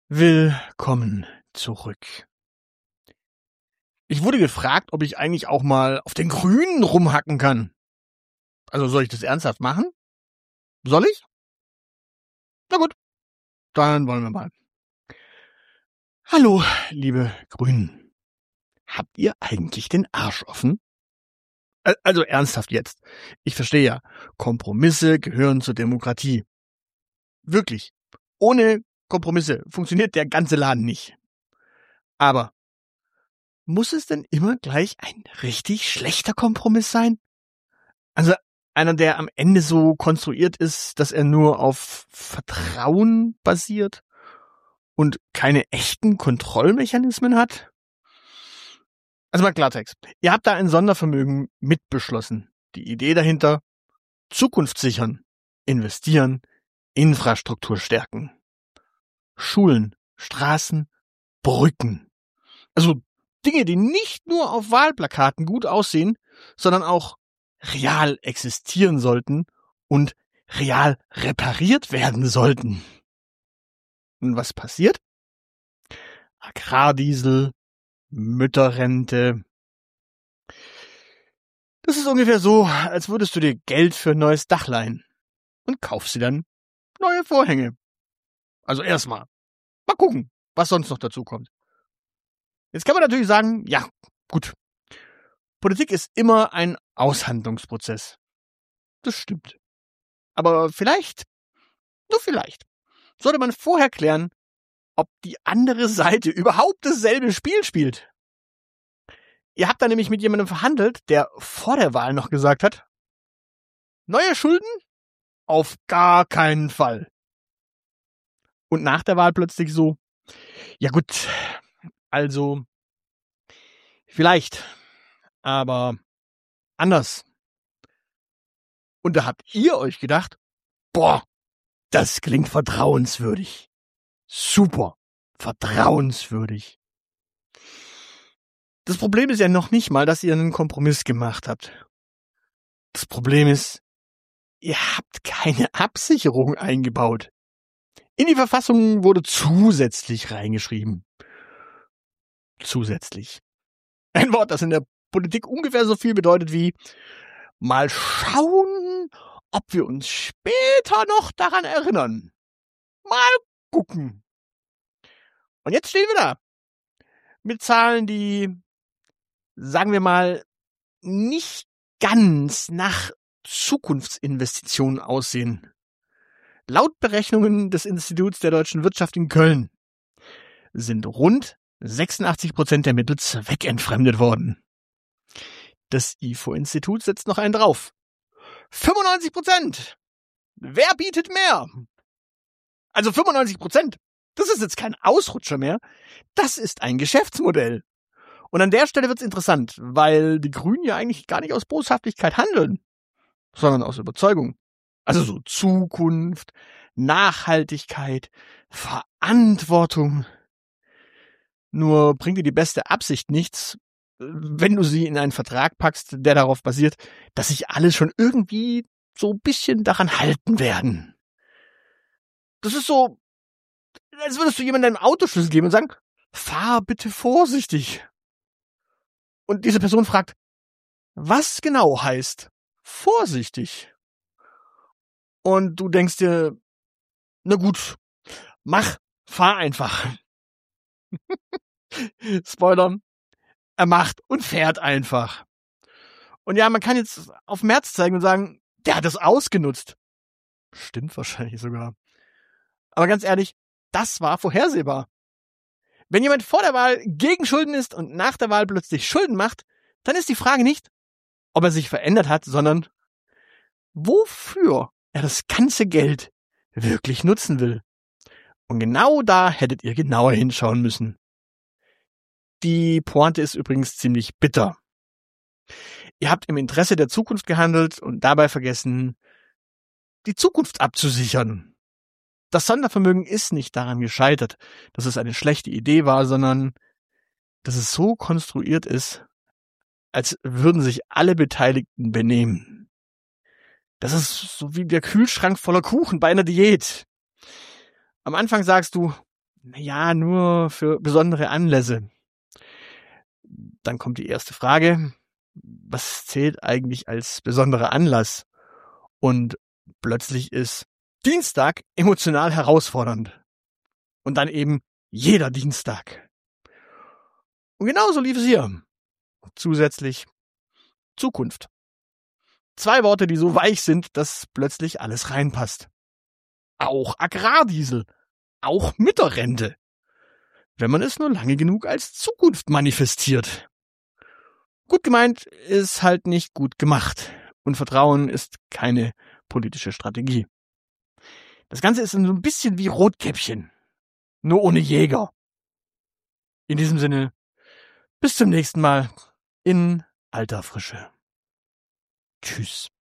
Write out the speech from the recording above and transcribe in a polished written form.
Willkommen zurück. Ich wurde gefragt, ob ich eigentlich auch mal auf den Grünen rumhacken kann. Also soll ich das ernsthaft machen? Soll ich? Na gut, dann wollen wir mal. Hallo, liebe Grünen. Habt ihr eigentlich den Arsch offen? Also ernsthaft jetzt. Ich verstehe ja, Kompromisse gehören zur Demokratie. Wirklich. Ohne Kompromisse funktioniert der ganze Laden nicht. Aber muss es denn immer gleich ein richtig schlechter Kompromiss sein? Also einer, der am Ende so konstruiert ist, dass er nur auf Vertrauen basiert und keine echten Kontrollmechanismen hat? Also mal Klartext. Ihr habt da ein Sondervermögen mitbeschlossen. Die Idee dahinter: Zukunft sichern, investieren, Infrastruktur stärken. Schulen, Straßen, Brücken. Also Dinge, die nicht nur auf Wahlplakaten gut aussehen, sondern auch real existieren sollten und real repariert werden sollten. Und was passiert? Agrardiesel, Mütterrente. Das ist ungefähr so, als würdest du dir Geld für ein neues Dach leihen und kaufst dir dann neue Vorhänge. Also erstmal. Mal gucken, was sonst noch dazu kommt. Jetzt kann man natürlich sagen, ja, gut. Politik ist immer ein Aushandlungsprozess. Das stimmt. Aber vielleicht, nur vielleicht, sollte man vorher klären, ob die andere Seite überhaupt dasselbe Spiel spielt. Ihr habt da nämlich mit jemandem verhandelt, der vor der Wahl noch gesagt hat: Neue Schulden? Auf gar keinen Fall. Und nach der Wahl plötzlich so: Ja gut, also vielleicht, aber anders. Und da habt ihr euch gedacht: Boah, das klingt vertrauenswürdig. Super, vertrauenswürdig. Das Problem ist ja noch nicht mal, dass ihr einen Kompromiss gemacht habt. Das Problem ist, ihr habt keine Absicherung eingebaut. In die Verfassung wurde zusätzlich reingeschrieben. Zusätzlich. Ein Wort, das in der Politik ungefähr so viel bedeutet wie: Mal schauen, ob wir uns später noch daran erinnern. Mal gucken. Und jetzt stehen wir da. Mit Zahlen, die, sagen wir mal, nicht ganz nach Zukunftsinvestitionen aussehen. Laut Berechnungen des Instituts der deutschen Wirtschaft in Köln sind rund 86% der Mittel zweckentfremdet worden. Das IFO-Institut setzt noch einen drauf. 95%! Wer bietet mehr? Also 95%. Das ist jetzt kein Ausrutscher mehr. Das ist ein Geschäftsmodell. Und an der Stelle wird's interessant, weil die Grünen ja eigentlich gar nicht aus Boshaftigkeit handeln, sondern aus Überzeugung. Also so Zukunft, Nachhaltigkeit, Verantwortung. Nur bringt dir die beste Absicht nichts, wenn du sie in einen Vertrag packst, der darauf basiert, dass sich alle schon irgendwie so ein bisschen daran halten werden. Das ist so, als würdest du jemandem einen Autoschlüssel geben und sagen: Fahr bitte vorsichtig. Und diese Person fragt: Was genau heißt vorsichtig? Und du denkst dir: Na gut, fahr einfach. Spoiler, er macht und fährt einfach. Und ja, man kann jetzt auf Merz zeigen und sagen, der hat es ausgenutzt. Stimmt wahrscheinlich sogar. Aber ganz ehrlich, das war vorhersehbar. Wenn jemand vor der Wahl gegen Schulden ist und nach der Wahl plötzlich Schulden macht, dann ist die Frage nicht, ob er sich verändert hat, sondern wofür er das ganze Geld wirklich nutzen will. Und genau da hättet ihr genauer hinschauen müssen. Die Pointe ist übrigens ziemlich bitter. Ihr habt im Interesse der Zukunft gehandelt und dabei vergessen, die Zukunft abzusichern. Das Sondervermögen ist nicht daran gescheitert, dass es eine schlechte Idee war, sondern dass es so konstruiert ist, als würden sich alle Beteiligten benehmen. Das ist so wie der Kühlschrank voller Kuchen bei einer Diät. Am Anfang sagst du: Naja, nur für besondere Anlässe. Dann kommt die erste Frage. Was zählt eigentlich als besonderer Anlass? Und plötzlich ist Dienstag emotional herausfordernd. Und dann eben jeder Dienstag. Und genauso lief es hier. Zusätzlich Zukunft. 2 Worte, die so weich sind, dass plötzlich alles reinpasst. Auch Agrardiesel. Auch Mütterrente. Wenn man es nur lange genug als Zukunft manifestiert. Gut gemeint ist halt nicht gut gemacht. Und Vertrauen ist keine politische Strategie. Das Ganze ist so ein bisschen wie Rotkäppchen. Nur ohne Jäger. In diesem Sinne, bis zum nächsten Mal in alter Frische. Tschüss.